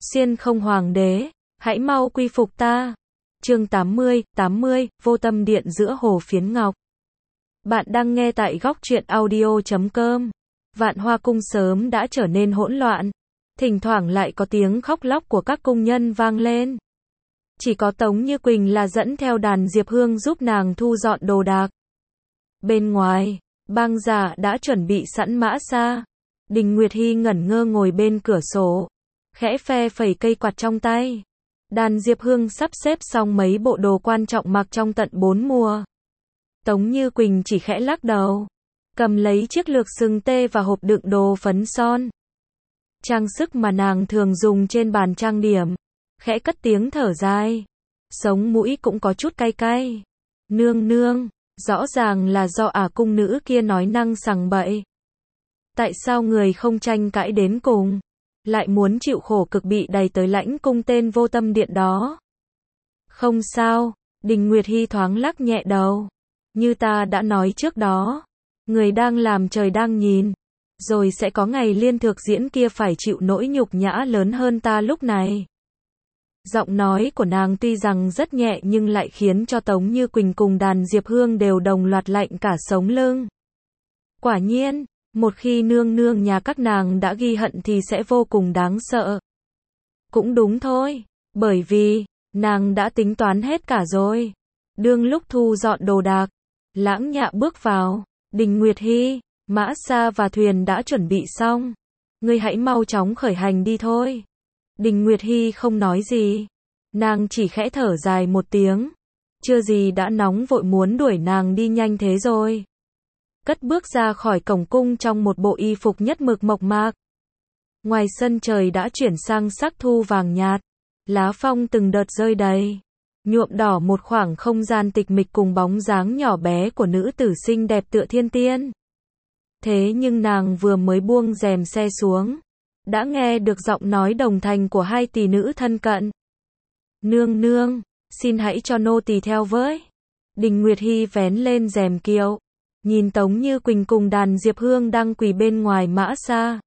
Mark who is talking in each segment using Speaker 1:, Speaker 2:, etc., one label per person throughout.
Speaker 1: Xiên không hoàng đế, hãy mau quy phục ta. Chương 80, Vô Tâm Điện giữa Hồ Phiến Ngọc. Bạn đang nghe tại góc truyện audio.com. Vạn Hoa Cung sớm đã trở nên hỗn loạn. Thỉnh thoảng lại có tiếng khóc lóc của các cung nhân vang lên. Chỉ có Tống Như Quỳnh là dẫn theo đàn Diệp Hương giúp nàng thu dọn đồ đạc. Bên ngoài, bang giả đã chuẩn bị sẵn mã xa. Đình Nguyệt Hy ngẩn ngơ ngồi bên cửa sổ, khẽ phe phẩy cây quạt trong tay. Đàn Diệp Hương sắp xếp xong mấy bộ đồ quan trọng mặc trong tận 4 mùa. Tống Như Quỳnh chỉ khẽ lắc đầu, cầm lấy chiếc lược sừng tê và hộp đựng đồ phấn son, trang sức mà nàng thường dùng trên bàn trang điểm, khẽ cất tiếng thở dài. Sống mũi cũng có chút cay cay. Nương nương, rõ ràng là do cung nữ kia nói năng sằng bậy. Tại sao người không tranh cãi đến cùng, lại muốn chịu khổ cực bị đày tới lãnh cung tên Vô Tâm Điện đó? Không sao, Đình Nguyệt Hy thoáng lắc nhẹ đầu. Như ta đã nói trước đó, người đang làm trời đang nhìn, rồi sẽ có ngày Liên Thược Diễn kia phải chịu nỗi nhục nhã lớn hơn ta lúc này. Giọng nói của nàng tuy rằng rất nhẹ nhưng lại khiến cho Tống Như Quỳnh cùng đàn Diệp Hương đều đồng loạt lạnh cả sống lưng. Quả nhiên, một khi nương nương nhà các nàng đã ghi hận thì sẽ vô cùng đáng sợ. Cũng đúng thôi, bởi vì nàng đã tính toán hết cả rồi. Đương lúc thu dọn đồ đạc, Lãng Nhạ bước vào. Đình Nguyệt Hy, mã xa và thuyền đã chuẩn bị xong, ngươi hãy mau chóng khởi hành đi thôi. Đình Nguyệt Hy không nói gì, nàng chỉ khẽ thở dài một tiếng. Chưa gì đã nóng vội muốn đuổi nàng đi nhanh thế rồi. Cất bước ra khỏi cổng cung trong một bộ y phục nhất mực mộc mạc. Ngoài sân trời đã chuyển sang sắc thu vàng nhạt, lá phong từng đợt rơi đầy, nhuộm đỏ một khoảng không gian tịch mịch cùng bóng dáng nhỏ bé của nữ tử xinh đẹp tựa thiên tiên. Thế nhưng nàng vừa mới buông rèm xe xuống, đã nghe được giọng nói đồng thanh của hai tỷ nữ thân cận. Nương nương, xin hãy cho nô tỳ theo với. Đình Nguyệt Hy vén lên rèm kiệu, nhìn Tống Như Quỳnh cùng đàn Diệp Hương đang quỳ bên ngoài mã xa.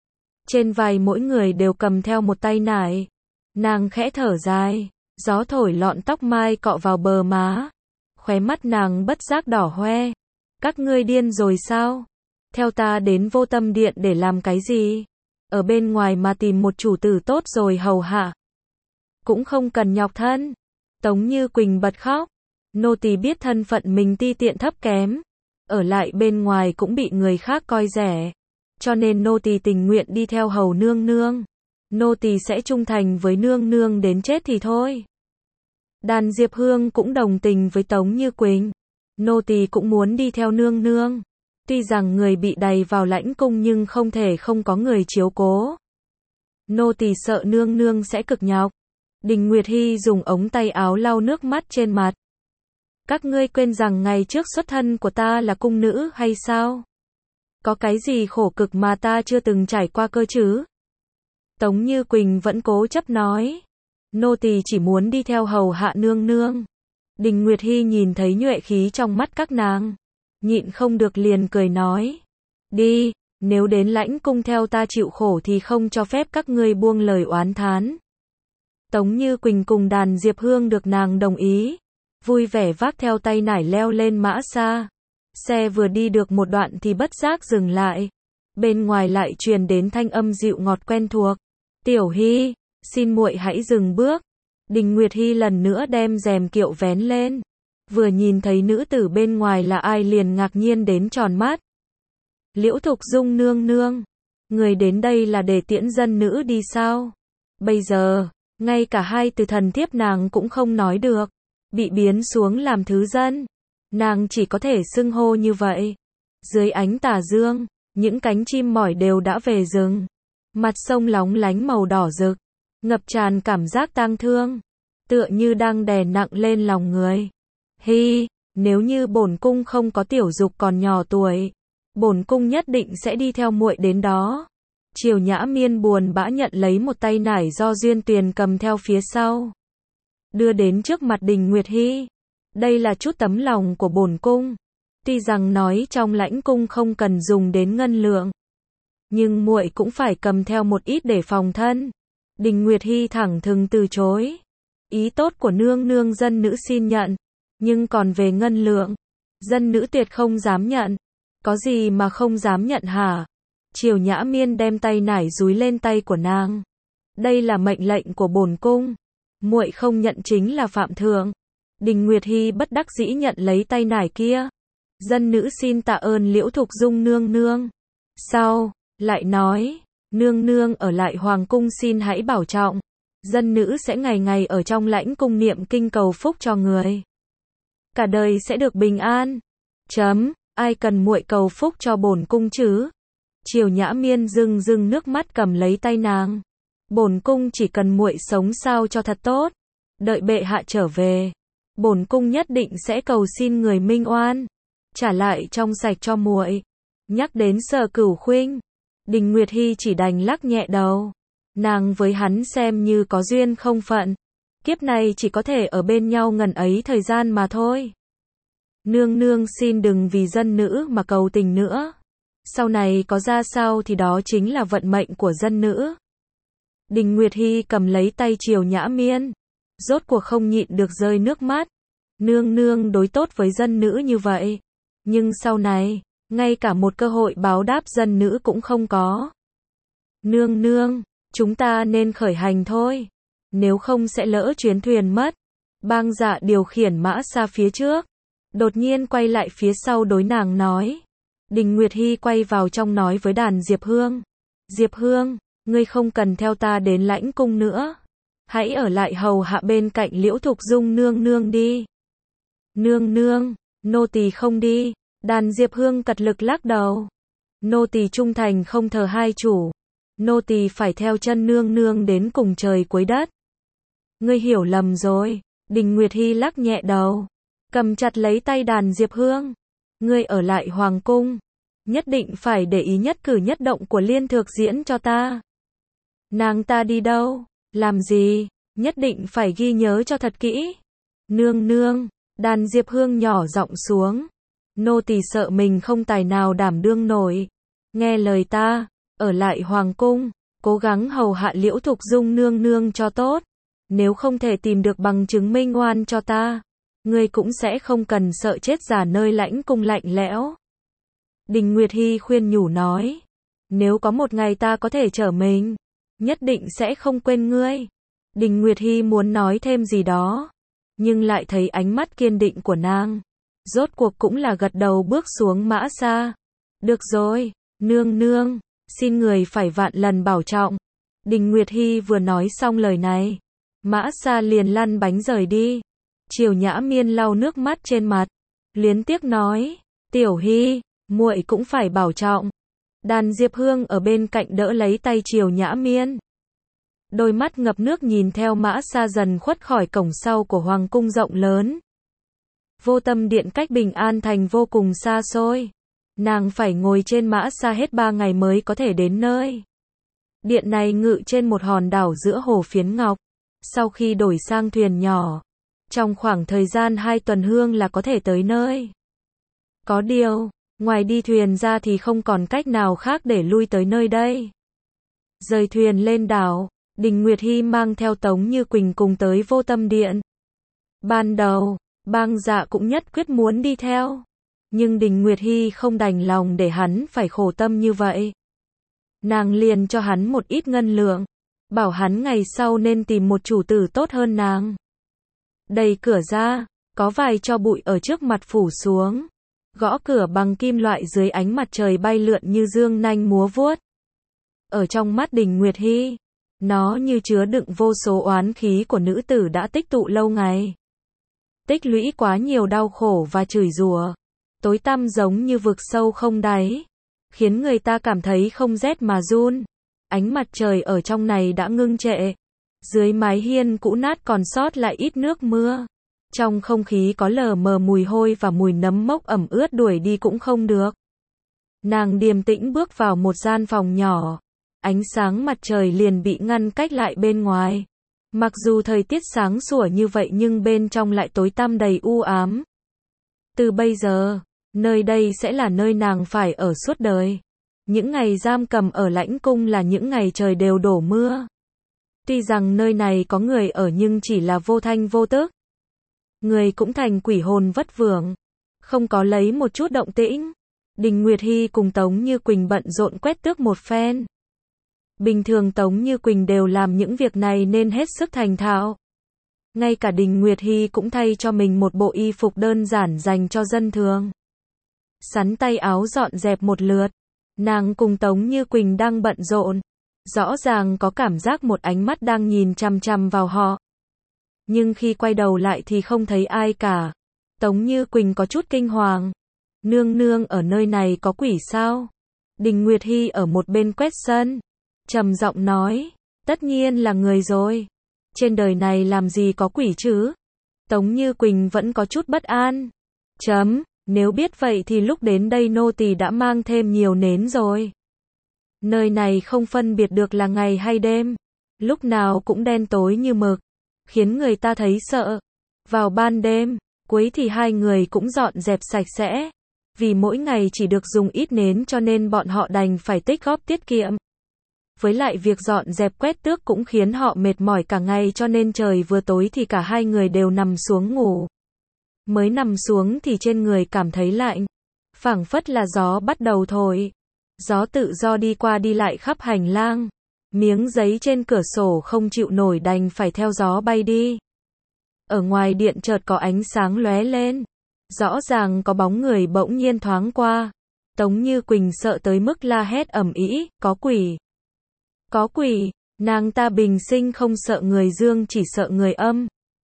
Speaker 1: Trên vai mỗi người đều cầm theo một tay nải. Nàng khẽ thở dài, gió thổi lọn tóc mai cọ vào bờ má. Khóe mắt nàng bất giác đỏ hoe. Các ngươi điên rồi sao? Theo ta đến Vô Tâm Điện để làm cái gì? Ở bên ngoài mà tìm một chủ tử tốt rồi hầu hạ, cũng không cần nhọc thân. Tống Như Quỳnh bật khóc. Nô tỳ biết thân phận mình ti tiện thấp kém, ở lại bên ngoài cũng bị người khác coi rẻ, cho nên nô tỳ tình nguyện đi theo hầu nương nương. Nô tỳ sẽ trung thành với nương nương đến chết thì thôi. Đàn Diệp Hương cũng đồng tình với Tống Như Quỳnh. Nô tỳ cũng muốn đi theo nương nương. Tuy rằng người bị đày vào lãnh cung nhưng không thể không có người chiếu cố. Nô tỳ sợ nương nương sẽ cực nhọc. Đình Nguyệt Hy dùng ống tay áo lau nước mắt trên mặt. Các ngươi quên rằng ngày trước xuất thân của ta là cung nữ hay sao? Có cái gì khổ cực mà ta chưa từng trải qua cơ chứ? Tống Như Quỳnh vẫn cố chấp nói. Nô tỳ chỉ muốn đi theo hầu hạ nương nương. Đình Nguyệt Hy nhìn thấy nhuệ khí trong mắt các nàng, nhịn không được liền cười nói. Đi, nếu đến lãnh cung theo ta chịu khổ thì không cho phép các ngươi buông lời oán thán. Tống Như Quỳnh cùng đàn Diệp Hương được nàng đồng ý, vui vẻ vác theo tay nải leo lên mã xa. Xe vừa đi được một đoạn thì bất giác dừng lại. Bên ngoài lại truyền đến thanh âm dịu ngọt quen thuộc. Tiểu Hy, xin muội hãy dừng bước. Đình Nguyệt Hy lần nữa đem rèm kiệu vén lên. Vừa nhìn thấy nữ tử bên ngoài là ai liền ngạc nhiên đến tròn mắt. Liễu Thục Dung nương nương, người đến đây là để tiễn dân nữ đi sao? Bây giờ, ngay cả hai từ thần thiếp nàng cũng không nói được, bị biến xuống làm thứ dân. Nàng chỉ có thể xưng hô như vậy. Dưới ánh tà dương, những cánh chim mỏi đều đã về rừng. Mặt sông lóng lánh màu đỏ rực, ngập tràn cảm giác tang thương, tựa như đang đè nặng lên lòng người. Hi, nếu như bổn cung không có tiểu dục còn nhỏ tuổi, bổn cung nhất định sẽ đi theo muội đến đó. Triều Nhã Miên buồn bã nhận lấy một tay nải do Duyên Tuyền cầm theo phía sau, đưa đến trước mặt Đình Nguyệt Hy. Đây là chút tấm lòng của bổn cung. Tuy rằng nói trong lãnh cung không cần dùng đến ngân lượng, nhưng muội cũng phải cầm theo một ít để phòng thân. Đình Nguyệt Hy thẳng thừng từ chối. Ý tốt của nương nương dân nữ xin nhận, nhưng còn về ngân lượng, dân nữ tuyệt không dám nhận. Có gì mà không dám nhận hả? Triều Nhã Miên đem tay nải dúi lên tay của nàng. Đây là mệnh lệnh của bổn cung, muội không nhận chính là phạm thượng. Đình Nguyệt Hy bất đắc dĩ nhận lấy tay nải kia. Dân nữ xin tạ ơn Liễu Thục Dung nương nương. Sau, lại nói, nương nương ở lại hoàng cung xin hãy bảo trọng. Dân nữ sẽ ngày ngày ở trong lãnh cung niệm kinh cầu phúc cho người. Cả đời sẽ được bình an. Ai cần muội cầu phúc cho bổn cung chứ? Triều Nhã Miên rưng rưng nước mắt cầm lấy tay nàng. Bổn cung chỉ cần muội sống sao cho thật tốt. Đợi bệ hạ trở về, bổn cung nhất định sẽ cầu xin người minh oan, trả lại trong sạch cho muội. Nhắc đến Sở Cửu Khuynh, Đình Nguyệt Hy chỉ đành lắc nhẹ đầu. Nàng với hắn xem như có duyên không phận. Kiếp này chỉ có thể ở bên nhau ngần ấy thời gian mà thôi. Nương nương xin đừng vì dân nữ mà cầu tình nữa. Sau này có ra sao thì đó chính là vận mệnh của dân nữ. Đình Nguyệt Hy cầm lấy tay Triều Nhã Miên, rốt cuộc không nhịn được rơi nước mắt. Nương nương đối tốt với dân nữ như vậy, nhưng sau này, ngay cả một cơ hội báo đáp dân nữ cũng không có. Nương nương, chúng ta nên khởi hành thôi, nếu không sẽ lỡ chuyến thuyền mất. Bang Dạ điều khiển mã xa phía trước, đột nhiên quay lại phía sau đối nàng nói. Đình Nguyệt Hy quay vào trong nói với đàn Diệp Hương. Diệp Hương, ngươi không cần theo ta đến lãnh cung nữa. Hãy ở lại hầu hạ bên cạnh Liễu Thục Dung nương nương đi. Nương nương, nô tỳ không đi. Đàn Diệp Hương cật lực lắc đầu. Nô tỳ trung thành không thờ hai chủ. Nô tỳ phải theo chân nương nương đến cùng trời cuối đất. Ngươi hiểu lầm rồi. Đình Nguyệt Hy lắc nhẹ đầu, cầm chặt lấy tay đàn Diệp Hương. Ngươi ở lại hoàng cung, nhất định phải để ý nhất cử nhất động của Liên Thược Diễn cho ta. Nàng ta đi đâu, làm gì, nhất định phải ghi nhớ cho thật kỹ. Nương nương, đàn Diệp Hương nhỏ giọng xuống. Nô tỳ sợ mình không tài nào đảm đương nổi. Nghe lời ta, ở lại hoàng cung, cố gắng hầu hạ Liễu Thục Dung nương nương cho tốt. Nếu không thể tìm được bằng chứng minh oan cho ta, ngươi cũng sẽ không cần sợ chết già nơi lãnh cung lạnh lẽo. Đình Nguyệt Hy khuyên nhủ nói, nếu có một ngày ta có thể trở mình, nhất định sẽ không quên ngươi. Đình Nguyệt Hy muốn nói thêm gì đó, nhưng lại thấy ánh mắt kiên định của nàng. Rốt cuộc cũng là gật đầu bước xuống mã xa. Được rồi, nương nương, xin người phải vạn lần bảo trọng. Đình Nguyệt Hy vừa nói xong lời này, mã xa liền lăn bánh rời đi. Triều Nhã Miên lau nước mắt trên mặt, luyến tiếc nói, Tiểu Hy, muội cũng phải bảo trọng. Đàn Diệp Hương ở bên cạnh đỡ lấy tay Triều Nhã Miên. Đôi mắt ngập nước nhìn theo mã xa dần khuất khỏi cổng sau của hoàng cung rộng lớn. Vô Tâm Điện cách Bình An Thành vô cùng xa xôi. Nàng phải ngồi trên mã xa hết 3 ngày mới có thể đến nơi. Điện này ngự trên một hòn đảo giữa hồ phiến ngọc. Sau khi đổi sang thuyền nhỏ, trong khoảng thời gian 2 tuần hương là có thể tới nơi. Có điều, ngoài đi thuyền ra thì không còn cách nào khác để lui tới nơi đây. Rời thuyền lên đảo, Đình Nguyệt Hy mang theo Tống Như Quỳnh cùng tới Vô Tâm Điện. Ban đầu, Bang Dạ cũng nhất quyết muốn đi theo, nhưng Đình Nguyệt Hy không đành lòng để hắn phải khổ tâm như vậy. Nàng liền cho hắn một ít ngân lượng, bảo hắn ngày sau nên tìm một chủ tử tốt hơn nàng. Đẩy cửa ra, có vài tro bụi ở trước mặt phủ xuống. Gõ cửa bằng kim loại dưới ánh mặt trời bay lượn như dương nanh múa vuốt. Ở trong mắt Đình Nguyệt Hy, nó như chứa đựng vô số oán khí của nữ tử đã tích tụ lâu ngày. Tích lũy quá nhiều đau khổ và chửi rủa, tối tăm giống như vực sâu không đáy, khiến người ta cảm thấy không rét mà run. Ánh mặt trời ở trong này đã ngưng trệ. Dưới mái hiên cũ nát còn sót lại ít nước mưa. Trong không khí có lờ mờ mùi hôi và mùi nấm mốc ẩm ướt, đuổi đi cũng không được. Nàng điềm tĩnh bước vào một gian phòng nhỏ. Ánh sáng mặt trời liền bị ngăn cách lại bên ngoài. Mặc dù thời tiết sáng sủa như vậy nhưng bên trong lại tối tăm đầy u ám. Từ bây giờ, nơi đây sẽ là nơi nàng phải ở suốt đời. Những ngày giam cầm ở lãnh cung là những ngày trời đều đổ mưa. Tuy rằng nơi này có người ở nhưng chỉ là vô thanh vô tức. Người cũng thành quỷ hồn vất vưởng. Không có lấy một chút động tĩnh. Đình Nguyệt Hy cùng Tống Như Quỳnh bận rộn quét tước một phen. Bình thường Tống Như Quỳnh đều làm những việc này nên hết sức thành thạo. Ngay cả Đình Nguyệt Hy cũng thay cho mình một bộ y phục đơn giản dành cho dân thường. Sắn tay áo dọn dẹp một lượt. Nàng cùng Tống Như Quỳnh đang bận rộn. Rõ ràng có cảm giác một ánh mắt đang nhìn chằm chằm vào họ. Nhưng khi quay đầu lại thì không thấy ai cả. Tống Như Quỳnh có chút kinh hoàng. Nương nương ở nơi này có quỷ sao? Đình Nguyệt Hy ở một bên quét sân. Trầm giọng nói. Tất nhiên là người rồi. Trên đời này làm gì có quỷ chứ? Tống Như Quỳnh vẫn có chút bất an. Nếu biết vậy thì lúc đến đây nô tỳ đã mang thêm nhiều nến rồi. Nơi này không phân biệt được là ngày hay đêm. Lúc nào cũng đen tối như mực. Khiến người ta thấy sợ. Vào ban đêm, cuối thì hai người cũng dọn dẹp sạch sẽ. Vì mỗi ngày chỉ được dùng ít nến cho nên bọn họ đành phải tích góp tiết kiệm. Với lại việc dọn dẹp quét tước cũng khiến họ mệt mỏi cả ngày cho nên trời vừa tối thì cả hai người đều nằm xuống ngủ. Mới nằm xuống thì trên người cảm thấy lạnh. Phảng phất là gió bắt đầu thổi. Gió tự do đi qua đi lại khắp hành lang. Miếng giấy trên cửa sổ không chịu nổi đành phải theo gió bay đi. Ở ngoài điện chợt có ánh sáng lóe lên. Rõ ràng có bóng người bỗng nhiên thoáng qua. Tống Như Quỳnh sợ tới mức la hét ầm ĩ, có quỷ. Có quỷ, nàng ta bình sinh không sợ người dương chỉ sợ người âm.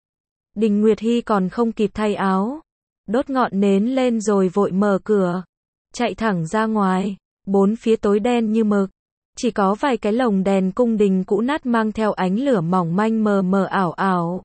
Speaker 1: Đình Nguyệt Hy còn không kịp thay áo. Đốt ngọn nến lên rồi vội mở cửa. Chạy thẳng ra ngoài. Bốn phía tối đen như mực. Chỉ có vài cái lồng đèn cung đình cũ nát mang theo ánh lửa mỏng manh mờ mờ ảo ảo.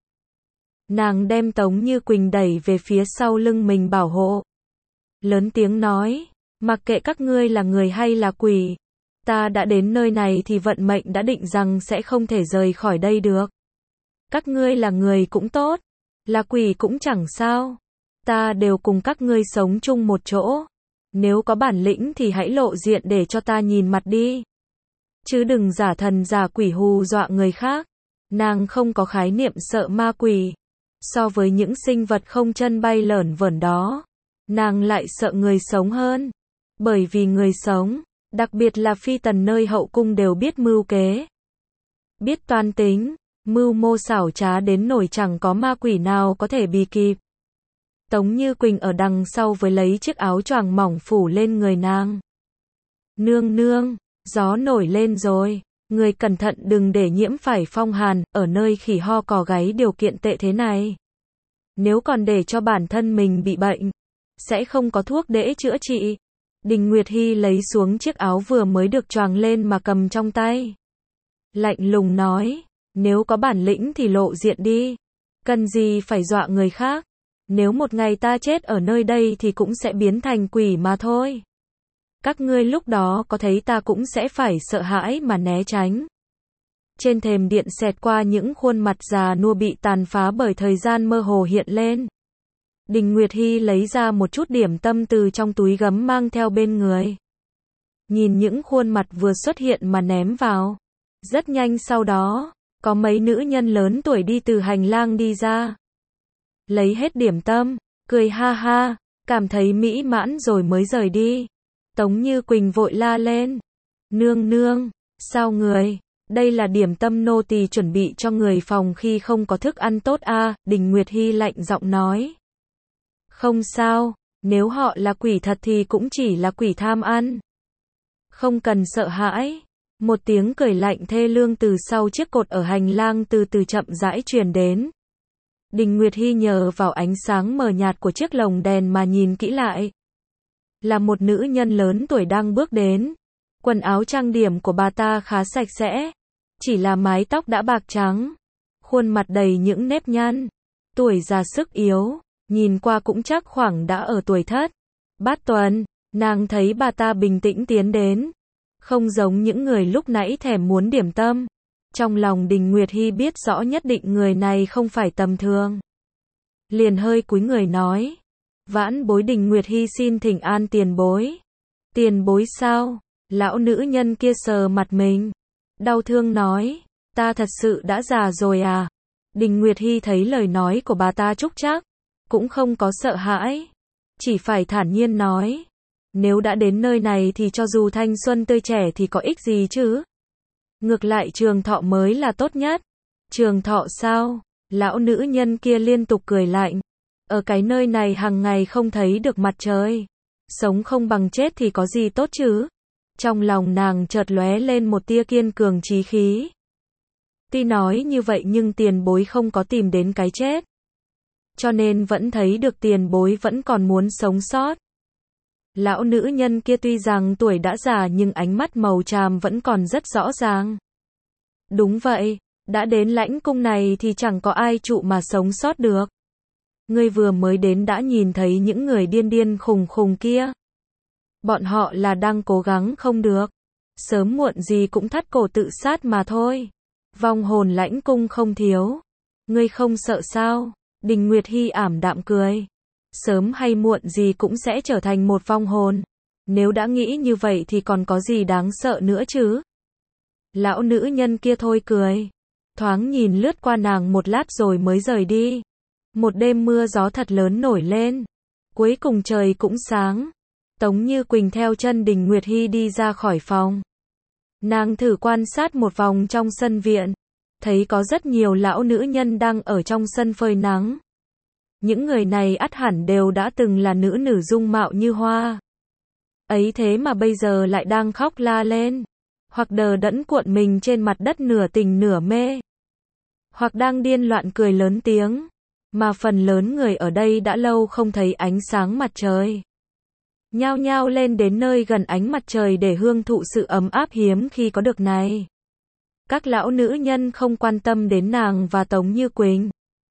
Speaker 1: Nàng đem Tống Như Quỳnh đẩy về phía sau lưng mình bảo hộ. Lớn tiếng nói, mặc kệ các ngươi là người hay là quỷ. Ta đã đến nơi này thì vận mệnh đã định rằng sẽ không thể rời khỏi đây được. Các ngươi là người cũng tốt, là quỷ cũng chẳng sao. Ta đều cùng các ngươi sống chung một chỗ. Nếu có bản lĩnh thì hãy lộ diện để cho ta nhìn mặt đi. Chứ đừng giả thần giả quỷ hù dọa người khác. Nàng không có khái niệm sợ ma quỷ. So với những sinh vật không chân bay lởn vởn đó, nàng lại sợ người sống hơn. Bởi vì người sống, đặc biệt là phi tần nơi hậu cung đều biết mưu kế. Biết toan tính, mưu mô xảo trá đến nỗi chẳng có ma quỷ nào có thể bì kịp. Tống Như Quỳnh ở đằng sau với lấy chiếc áo choàng mỏng phủ lên người nàng. Nương nương, gió nổi lên rồi. Người cẩn thận đừng để nhiễm phải phong hàn, ở nơi khỉ ho cò gáy điều kiện tệ thế này. Nếu còn để cho bản thân mình bị bệnh, sẽ không có thuốc để chữa trị. Đình Nguyệt Hy lấy xuống chiếc áo vừa mới được choàng lên mà cầm trong tay. Lạnh lùng nói, nếu có bản lĩnh thì lộ diện đi. Cần gì phải dọa người khác. Nếu một ngày ta chết ở nơi đây thì cũng sẽ biến thành quỷ mà thôi. Các ngươi lúc đó có thấy ta cũng sẽ phải sợ hãi mà né tránh. Trên thềm điện xẹt qua những khuôn mặt già nua bị tàn phá bởi thời gian mơ hồ hiện lên. Đình Nguyệt Hy lấy ra một chút điểm tâm từ trong túi gấm mang theo bên người. Nhìn những khuôn mặt vừa xuất hiện mà ném vào. Rất nhanh sau đó, có mấy nữ nhân lớn tuổi đi từ hành lang đi ra. Lấy hết điểm tâm, cười ha ha, cảm thấy mỹ mãn rồi mới rời đi. Tống Như Quỳnh vội la lên. Nương nương, sao người? Đây là điểm tâm nô tỳ chuẩn bị cho người phòng khi không có thức ăn tốt a. Đình Nguyệt Hy lạnh giọng nói. Không sao, nếu họ là quỷ thật thì cũng chỉ là quỷ tham ăn. Không cần sợ hãi. Một tiếng cười lạnh thê lương từ sau chiếc cột ở hành lang từ từ chậm rãi truyền đến. Đình Nguyệt Hy nhờ vào ánh sáng mờ nhạt của chiếc lồng đèn mà nhìn kỹ lại. Là một nữ nhân lớn tuổi đang bước đến. Quần áo trang điểm của bà ta khá sạch sẽ. Chỉ là mái tóc đã bạc trắng. Khuôn mặt đầy những nếp nhăn. Tuổi già sức yếu. Nhìn qua cũng chắc khoảng đã ở tuổi thất. Bát tuần. Nàng thấy bà ta bình tĩnh tiến đến. Không giống những người lúc nãy thèm muốn điểm tâm. Trong lòng Đình Nguyệt Hy biết rõ nhất định người này không phải tầm thường. Liền hơi cúi người nói. Vãn bối Đình Nguyệt Hy xin thỉnh an tiền bối. Tiền bối sao? Lão nữ nhân kia sờ mặt mình. Đau thương nói. Ta thật sự đã già rồi à? Đình Nguyệt Hy thấy lời nói của bà ta trúc trác, cũng không có sợ hãi, chỉ phải thản nhiên nói. Nếu đã đến nơi này thì cho dù thanh xuân tươi trẻ thì có ích gì chứ? Ngược lại trường thọ mới là tốt nhất. Trường thọ sao? Lão nữ nhân kia liên tục cười lạnh. Ở cái nơi này hàng ngày không thấy được mặt trời. Sống không bằng chết thì có gì tốt chứ? Trong lòng nàng chợt lóe lên một tia kiên cường chí khí. Tuy nói như vậy nhưng tiền bối không có tìm đến cái chết. Cho nên vẫn thấy được tiền bối vẫn còn muốn sống sót. Lão nữ nhân kia tuy rằng tuổi đã già nhưng ánh mắt màu tràm vẫn còn rất rõ ràng. Đúng vậy, đã đến lãnh cung này thì chẳng có ai trụ mà sống sót được. Ngươi vừa mới đến đã nhìn thấy những người điên điên khùng khùng kia. Bọn họ là đang cố gắng không được. Sớm muộn gì cũng thắt cổ tự sát mà thôi. Vong hồn lãnh cung không thiếu. Ngươi không sợ sao? Đình Nguyệt Hy ảm đạm cười. Sớm hay muộn gì cũng sẽ trở thành một vong hồn. Nếu đã nghĩ như vậy thì còn có gì đáng sợ nữa chứ? Lão nữ nhân kia thôi cười. Thoáng nhìn lướt qua nàng một lát rồi mới rời đi. Một đêm mưa gió thật lớn nổi lên. Cuối cùng trời cũng sáng. Tống Như Quỳnh theo chân Đình Nguyệt Hy đi ra khỏi phòng. Nàng thử quan sát một vòng trong sân viện. Thấy có rất nhiều lão nữ nhân đang ở trong sân phơi nắng. Những người này ắt hẳn đều đã từng là nữ dung mạo như hoa. Ấy thế mà bây giờ lại đang khóc la lên. Hoặc đờ đẫn cuộn mình trên mặt đất nửa tỉnh nửa mê. Hoặc đang điên loạn cười lớn tiếng. Mà phần lớn người ở đây đã lâu không thấy ánh sáng mặt trời. Nhao nhao lên đến nơi gần ánh mặt trời để hưởng thụ sự ấm áp hiếm khi có được này. Các lão nữ nhân không quan tâm đến nàng và Tống Như Quỳnh.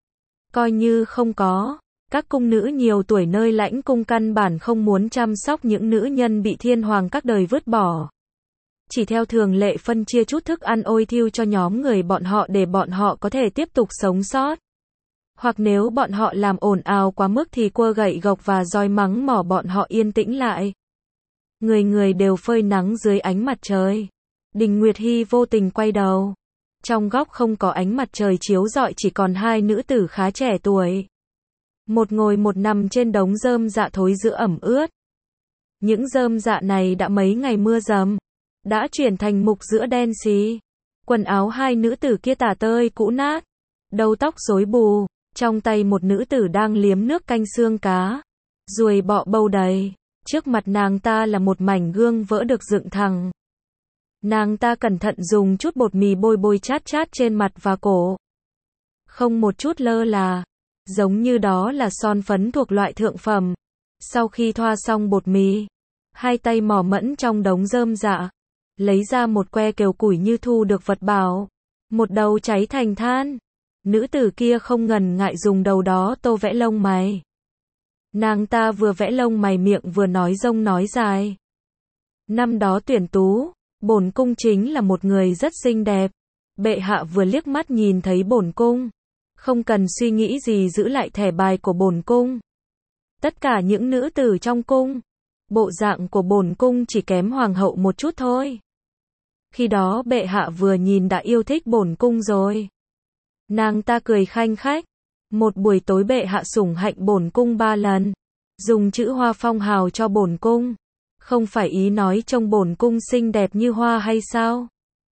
Speaker 1: Coi như không có. Các cung nữ nhiều tuổi nơi lãnh cung căn bản không muốn chăm sóc những nữ nhân bị thiên hoàng các đời vứt bỏ. Chỉ theo thường lệ phân chia chút thức ăn ôi thiêu cho nhóm người bọn họ để bọn họ có thể tiếp tục sống sót. Hoặc nếu bọn họ làm ồn ào quá mức thì quơ gậy gộc và roi mắng mỏ bọn họ yên tĩnh lại. Người người đều phơi nắng dưới ánh mặt trời. Đình Nguyệt Hy vô tình quay đầu. Trong góc không có ánh mặt trời chiếu rọi chỉ còn hai nữ tử khá trẻ tuổi. Một ngồi một nằm trên đống rơm dạ thối giữa ẩm ướt. Những rơm dạ này đã mấy ngày mưa dầm, đã chuyển thành mục giữa đen xì. Quần áo hai nữ tử kia tả tơi cũ nát, đầu tóc rối bù, trong tay một nữ tử đang liếm nước canh xương cá, ruồi bọ bâu đầy. Trước mặt nàng ta là một mảnh gương vỡ được dựng thẳng. Nàng ta cẩn thận dùng chút bột mì bôi chát chát trên mặt và cổ. Không một chút lơ là, giống như đó là son phấn thuộc loại thượng phẩm. Sau khi thoa xong bột mì, hai tay mò mẫm trong đống rơm dạ, lấy ra một que kêu củi như thu được vật bảo. Một đầu cháy thành than. Nữ tử kia không ngần ngại dùng đầu đó tô vẽ lông mày. Nàng ta vừa vẽ lông mày miệng vừa nói rông nói dài. Năm đó tuyển tú, bổn cung chính là một người rất xinh đẹp. Bệ hạ vừa liếc mắt nhìn thấy bổn cung, không cần suy nghĩ gì giữ lại thẻ bài của bổn cung. Tất cả những nữ tử trong cung, bộ dạng của bổn cung chỉ kém hoàng hậu một chút thôi. Khi đó bệ hạ vừa nhìn đã yêu thích bổn cung rồi. Nàng ta cười khanh khách. Một buổi tối bệ hạ sủng hạnh bổn cung 3 lần, dùng chữ hoa phong hào cho bổn cung. Không phải ý nói trông bổn cung xinh đẹp như hoa hay sao?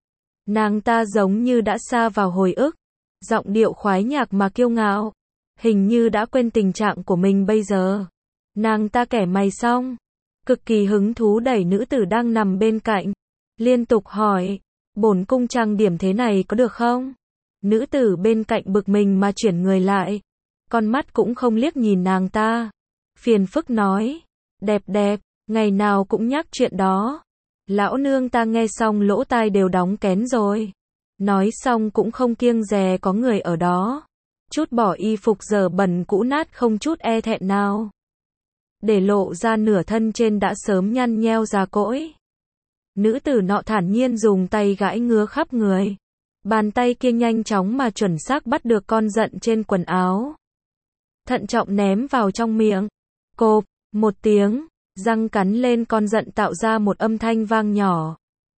Speaker 1: Nàng ta giống như đã sa vào hồi ức, giọng điệu khoái nhạc mà kiêu ngạo, hình như đã quên tình trạng của mình bây giờ. Nàng ta kẻ mày xong, cực kỳ hứng thú đẩy nữ tử đang nằm bên cạnh, liên tục hỏi, bổn cung trang điểm thế này có được không? Nữ tử bên cạnh bực mình mà chuyển người lại, con mắt cũng không liếc nhìn nàng ta, phiền phức nói, đẹp đẹp, ngày nào cũng nhắc chuyện đó. Lão nương ta nghe xong lỗ tai đều đóng kén rồi. Nói xong cũng không kiêng dè có người ở đó. Chút bỏ y phục dở bẩn cũ nát không chút e thẹn nào. Để lộ ra nửa thân trên đã sớm nhăn nheo già cỗi. Nữ tử nọ thản nhiên dùng tay gãi ngứa khắp người. Bàn tay kia nhanh chóng mà chuẩn xác bắt được con giận trên quần áo. Thận trọng ném vào trong miệng. Cộp, một tiếng, răng cắn lên con giận tạo ra một âm thanh vang nhỏ.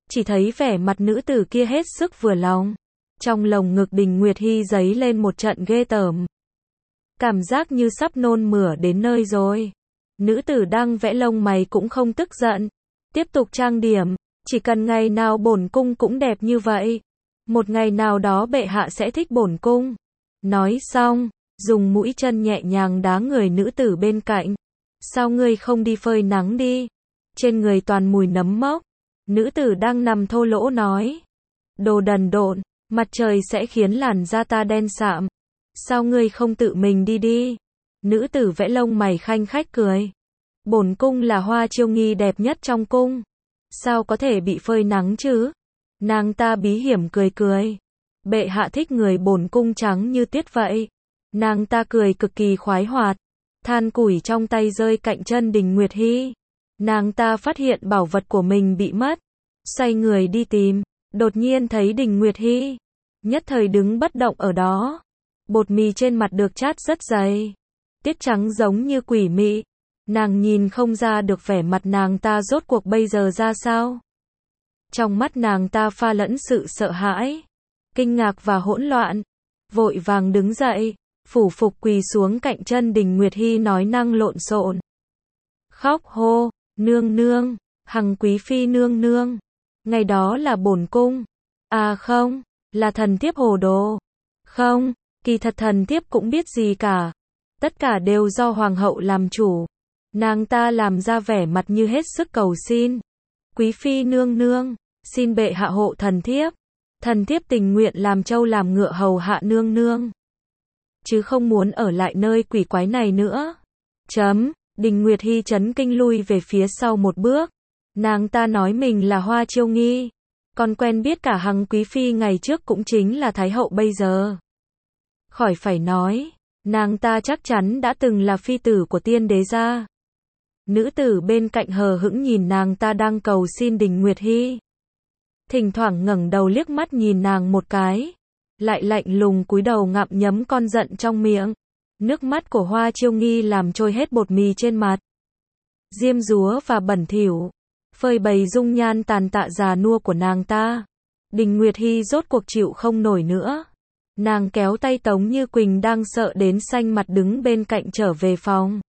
Speaker 1: chỉ thấy vẻ mặt nữ tử kia hết sức vừa lòng. Trong lồng ngực Đình Nguyệt Hi dấy lên một trận ghê tởm. Cảm giác như sắp nôn mửa đến nơi rồi. Nữ tử đang vẽ lông mày cũng không tức giận. Tiếp tục trang điểm, chỉ cần ngày nào bổn cung cũng đẹp như vậy. Một ngày nào đó bệ hạ sẽ thích bổn cung. Nói xong, dùng mũi chân nhẹ nhàng đá người nữ tử bên cạnh. Sao ngươi không đi phơi nắng đi? Trên người toàn mùi nấm mốc. Nữ tử đang nằm thô lỗ nói. Đồ đần độn, mặt trời sẽ khiến làn da ta đen sạm. Sao ngươi không tự mình đi đi? Nữ tử vẽ lông mày khanh khách cười. Bổn cung là Hoa Chiêu Nghi đẹp nhất trong cung. Sao có thể bị phơi nắng chứ? Nàng ta bí hiểm cười cười. Bệ hạ thích người bổn cung trắng như tuyết vậy. Nàng ta cười cực kỳ khoái hoạt. Than củi trong tay rơi cạnh chân Đình Nguyệt Hi. Nàng ta phát hiện bảo vật của mình bị mất. Xoay người đi tìm. Đột nhiên thấy Đình Nguyệt Hi. Nhất thời đứng bất động ở đó. Bột mì trên mặt được chát rất dày. Tiết trắng giống như quỷ mị. Nàng nhìn không ra được vẻ mặt nàng ta rốt cuộc bây giờ ra sao. Trong mắt nàng ta pha lẫn sự sợ hãi, kinh ngạc và hỗn loạn. Vội vàng đứng dậy, phủ phục quỳ xuống cạnh chân Đình Nguyệt Hi nói năng lộn xộn. Khóc hô, nương nương, Hằng quý phi nương nương. Ngày đó là bổn cung. À không, là thần thiếp hồ đồ. Không, kỳ thật thần thiếp cũng biết gì cả. Tất cả đều do hoàng hậu làm chủ. Nàng ta làm ra vẻ mặt như hết sức cầu xin. Quý phi nương nương, xin bệ hạ hộ thần thiếp. Thần thiếp tình nguyện làm trâu làm ngựa hầu hạ nương nương. Chứ không muốn ở lại nơi quỷ quái này nữa. Đình Nguyệt Hi chấn kinh lui về phía sau một bước. Nàng ta nói mình là Hoa Chiêu Nghi. Còn quen biết cả Hằng quý phi ngày trước cũng chính là thái hậu bây giờ. Khỏi phải nói, nàng ta chắc chắn đã từng là phi tử của tiên đế gia. Nữ tử bên cạnh hờ hững nhìn nàng ta đang cầu xin Đình Nguyệt Hi. Thỉnh thoảng ngẩng đầu liếc mắt nhìn nàng một cái. Lại lạnh lùng cúi đầu ngậm nhấm con giận trong miệng. Nước mắt của Hoa Chiêu Nghi làm trôi hết bột mì trên mặt. Diêm dúa và bẩn thỉu. Phơi bày dung nhan tàn tạ già nua của nàng ta. Đình Nguyệt Hi rốt cuộc chịu không nổi nữa. Nàng kéo tay Tống Như Quỳnh đang sợ đến xanh mặt đứng bên cạnh trở về phòng.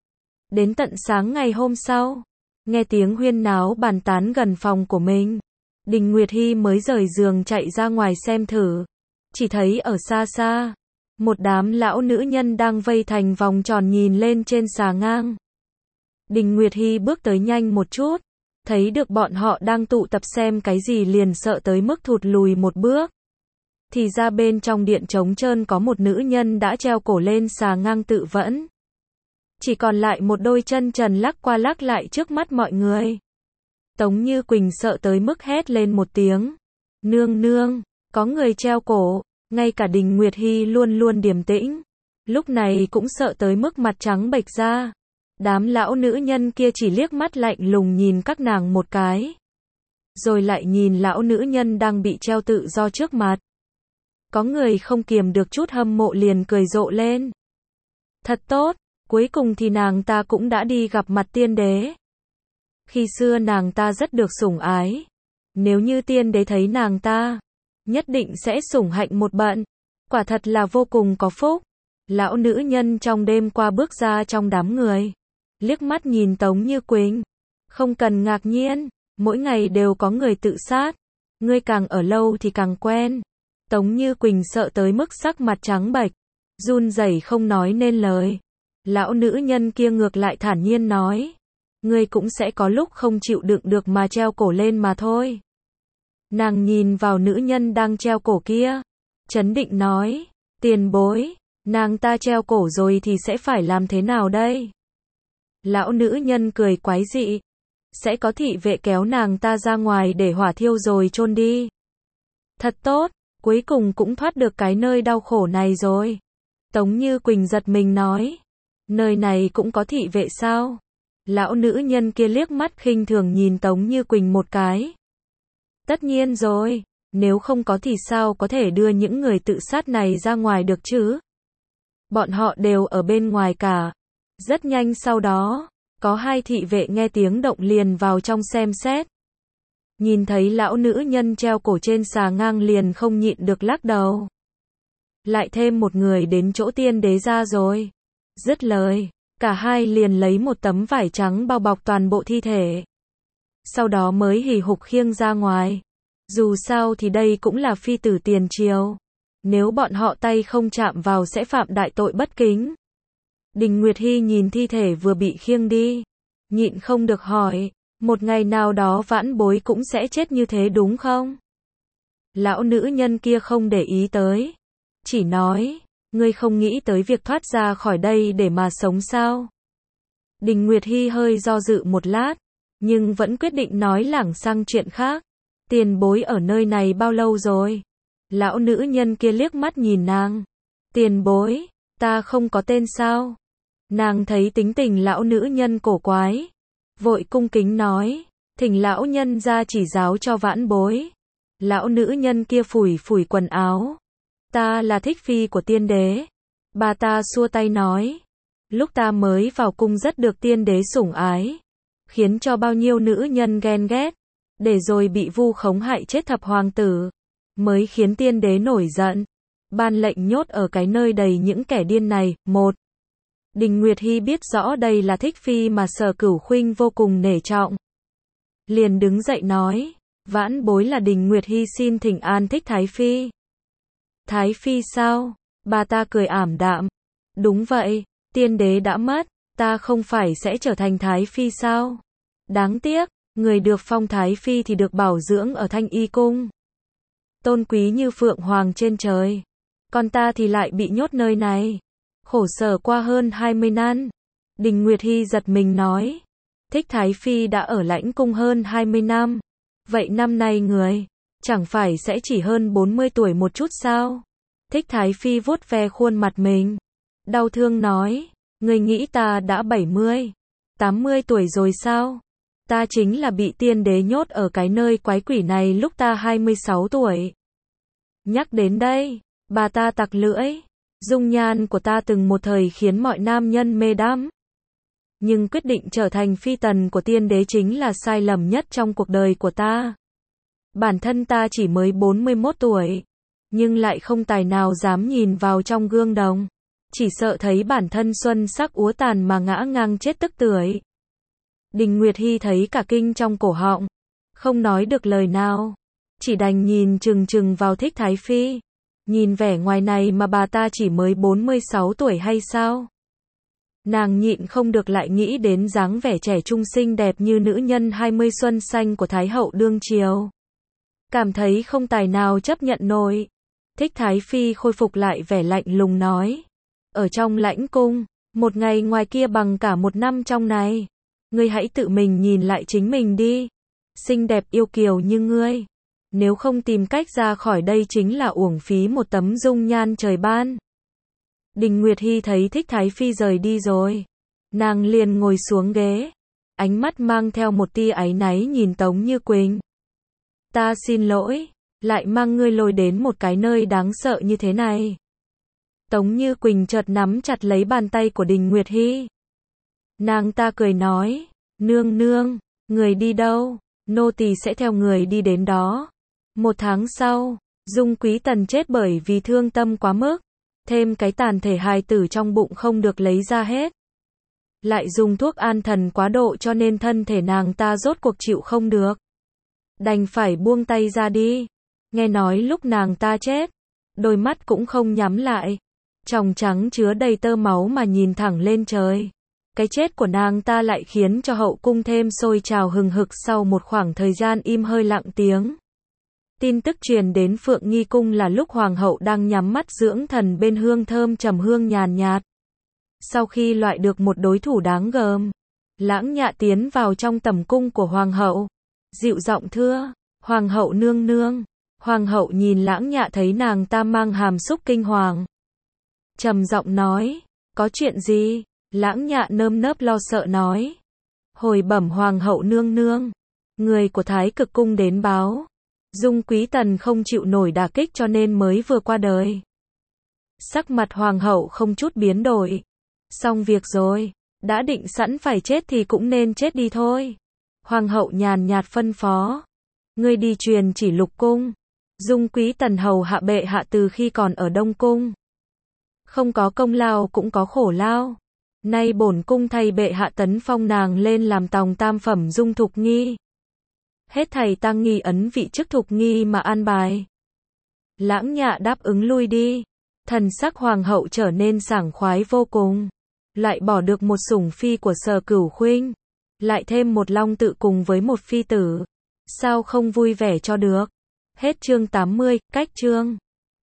Speaker 1: Đến tận sáng ngày hôm sau, nghe tiếng huyên náo bàn tán gần phòng của mình. Đình Nguyệt Hi mới rời giường chạy ra ngoài xem thử. Chỉ thấy ở xa xa, một đám lão nữ nhân đang vây thành vòng tròn nhìn lên trên xà ngang. Đình Nguyệt Hi bước tới nhanh một chút, thấy được bọn họ đang tụ tập xem cái gì liền sợ tới mức thụt lùi một bước. Thì ra bên trong điện trống trơn có một nữ nhân đã treo cổ lên xà ngang tự vẫn. Chỉ còn lại một đôi chân trần lắc qua lắc lại trước mắt mọi người. Tống Như Quỳnh sợ tới mức hét lên một tiếng. Nương nương, có người treo cổ. Ngay cả Đình Nguyệt Hi luôn luôn điềm tĩnh. Lúc này cũng sợ tới mức mặt trắng bệch ra. Đám lão nữ nhân kia chỉ liếc mắt lạnh lùng nhìn các nàng một cái. Rồi lại nhìn lão nữ nhân đang bị treo tự do trước mặt. Có người không kiềm được chút hâm mộ liền cười rộ lên. Thật tốt, cuối cùng thì nàng ta cũng đã đi gặp mặt tiên đế. Khi xưa nàng ta rất được sủng ái. Nếu như tiên đế thấy nàng ta, nhất định sẽ sủng hạnh một bận. Quả thật là vô cùng có phúc. Lão nữ nhân trong đêm qua bước ra trong đám người. Liếc mắt nhìn Tống Như Quỳnh. Không cần ngạc nhiên, mỗi ngày đều có người tự sát. Ngươi càng ở lâu thì càng quen. Tống Như Quỳnh sợ tới mức sắc mặt trắng bệch, run rẩy không nói nên lời. Lão nữ nhân kia ngược lại thản nhiên nói. Ngươi cũng sẽ có lúc không chịu đựng được mà treo cổ lên mà thôi. Nàng nhìn vào nữ nhân đang treo cổ kia. Trấn định nói. Tiền bối, nàng ta treo cổ rồi thì sẽ phải làm thế nào đây? Lão nữ nhân cười quái dị. Sẽ có thị vệ kéo nàng ta ra ngoài để hỏa thiêu rồi chôn đi. Thật tốt, cuối cùng cũng thoát được cái nơi đau khổ này rồi. Tống Như Quỳnh giật mình nói. Nơi này cũng có thị vệ sao? Lão nữ nhân kia liếc mắt khinh thường nhìn Tống Như Quỳnh một cái. Tất nhiên rồi, nếu không có thì sao có thể đưa những người tự sát này ra ngoài được chứ? Bọn họ đều ở bên ngoài cả. Rất nhanh sau đó, có hai thị vệ nghe tiếng động liền vào trong xem xét. Nhìn thấy lão nữ nhân treo cổ trên xà ngang liền không nhịn được lắc đầu. Lại thêm một người đến chỗ tiên đế ra rồi. Dứt lời, cả hai liền lấy một tấm vải trắng bao bọc toàn bộ thi thể. Sau đó mới hì hục khiêng ra ngoài. Dù sao thì đây cũng là phi tử tiền triều. Nếu bọn họ tay không chạm vào sẽ phạm đại tội bất kính. Đình Nguyệt Hy nhìn thi thể vừa bị khiêng đi. Nhịn không được hỏi, một ngày nào đó Vãn Bối cũng sẽ chết như thế đúng không? Lão nữ nhân kia không để ý tới. Chỉ nói, ngươi không nghĩ tới việc thoát ra khỏi đây để mà sống sao? Đình Nguyệt Hy hơi do dự một lát, nhưng vẫn quyết định nói lảng sang chuyện khác. Tiền bối ở nơi này bao lâu rồi? Lão nữ nhân kia liếc mắt nhìn nàng. Tiền bối, ta không có tên sao? Nàng thấy tính tình lão nữ nhân cổ quái. Vội cung kính nói, thỉnh lão nhân ra chỉ giáo cho Vãn Bối. Lão nữ nhân kia phủi phủi quần áo. Ta là thích phi của tiên đế. Bà ta xua tay nói. Lúc ta mới vào cung rất được tiên đế sủng ái. Khiến cho bao nhiêu nữ nhân ghen ghét. Để rồi bị vu khống hại chết thập hoàng tử. Mới khiến tiên đế nổi giận. Ban lệnh nhốt ở cái nơi đầy những kẻ điên này. Một. Đình Nguyệt Hy biết rõ đây là thích phi mà Sở Cửu Khuynh vô cùng nể trọng. Liền đứng dậy nói. Vãn Bối là Đình Nguyệt Hy xin thỉnh an thích Thái Phi. Thái Phi sao? Bà ta cười ảm đạm. Đúng vậy, tiên đế đã mất, ta không phải sẽ trở thành Thái Phi sao? Đáng tiếc, người được phong Thái Phi thì được bảo dưỡng ở Thanh Y Cung. Tôn quý như phượng hoàng trên trời. Còn ta thì lại bị nhốt nơi này. Khổ sở qua hơn 20 năm. Đình Nguyệt Hy giật mình nói. Thích Thái Phi đã ở lãnh cung hơn 20 năm. Vậy năm nay người, chẳng phải sẽ chỉ hơn 40 tuổi một chút sao? Thích Thái Phi vuốt ve khuôn mặt mình. Đau thương nói. Người nghĩ ta đã 70, 80 tuổi rồi sao? Ta chính là bị tiên đế nhốt ở cái nơi quái quỷ này lúc ta 26 tuổi. Nhắc đến đây, bà ta tặc lưỡi. Dung nhan của ta từng một thời khiến mọi nam nhân mê đắm. Nhưng quyết định trở thành phi tần của tiên đế chính là sai lầm nhất trong cuộc đời của ta. Bản thân ta chỉ mới 41 tuổi, nhưng lại không tài nào dám nhìn vào trong gương đồng. Chỉ sợ thấy bản thân xuân sắc úa tàn mà ngã ngang chết tức tưởi. Đình Nguyệt Hy thấy cả kinh trong cổ họng, không nói được lời nào, chỉ đành nhìn chừng chừng vào Thích Thái Phi. Nhìn vẻ ngoài này mà bà ta chỉ mới 46 tuổi hay sao? Nàng nhịn không được lại nghĩ đến dáng vẻ trẻ trung xinh đẹp như nữ nhân 20 xuân xanh của Thái hậu đương triều. Cảm thấy không tài nào chấp nhận nổi. Thích Thái Phi khôi phục lại vẻ lạnh lùng nói. Ở trong lãnh cung, một ngày ngoài kia bằng cả một năm trong này. Ngươi hãy tự mình nhìn lại chính mình đi. Xinh đẹp yêu kiều như ngươi. Nếu không tìm cách ra khỏi đây chính là uổng phí một tấm dung nhan trời ban. Đình Nguyệt Hy thấy Thích Thái Phi rời đi rồi. Nàng liền ngồi xuống ghế. Ánh mắt mang theo một tia áy náy nhìn Tống Như Quỳnh. Ta xin lỗi, lại mang ngươi lôi đến một cái nơi đáng sợ như thế này. Tống Như Quỳnh chợt nắm chặt lấy bàn tay của Đình Nguyệt Hy. Nàng ta cười nói, nương nương, người đi đâu, nô tỳ sẽ theo người đi đến đó. Một tháng sau, Dung Quý Tần chết bởi vì thương tâm quá mức, thêm cái tàn thể hài tử trong bụng không được lấy ra hết. Lại dùng thuốc an thần quá độ cho nên thân thể nàng ta rốt cuộc chịu không được. Đành phải buông tay ra đi. Nghe nói lúc nàng ta chết, đôi mắt cũng không nhắm lại. Tròng trắng chứa đầy tơ máu mà nhìn thẳng lên trời. Cái chết của nàng ta lại khiến cho hậu cung thêm sôi trào hừng hực sau một khoảng thời gian im hơi lặng tiếng. Tin tức truyền đến Phượng Nghi Cung là lúc hoàng hậu đang nhắm mắt dưỡng thần bên hương thơm trầm hương nhàn nhạt. Sau khi loại được một đối thủ đáng gờm, Lãng Nhạ tiến vào trong tầm cung của hoàng hậu. Dịu giọng thưa, hoàng hậu nương nương. Hoàng hậu nhìn Lãng Nhạ thấy nàng ta mang hàm xúc kinh hoàng. Trầm giọng nói, có chuyện gì? Lãng Nhạ nơm nớp lo sợ nói. Hồi bẩm hoàng hậu nương nương, người của Thái Cực Cung đến báo. Dung Quý Tần không chịu nổi đả kích cho nên mới vừa qua đời. Sắc mặt hoàng hậu không chút biến đổi. Xong việc rồi, đã định sẵn phải chết thì cũng nên chết đi thôi. Hoàng hậu nhàn nhạt phân phó. Ngươi đi truyền chỉ Lục cung. Dung Quý Tần hầu hạ bệ hạ từ khi còn ở Đông cung. Không có công lao cũng có khổ lao. Nay bổn cung thay bệ hạ tấn phong nàng lên làm tòng tam phẩm Dung Thục Nghi. Hết thầy tăng nghi ấn vị chức Thục Nghi mà an bài. Lãng Nhạ đáp ứng lui đi. Thần sắc hoàng hậu trở nên sảng khoái vô cùng. Lại bỏ được một sủng phi của Sở Cửu Khuynh. Lại thêm một long tự cùng với một phi tử. Sao không vui vẻ cho được. Hết chương 80, cách chương.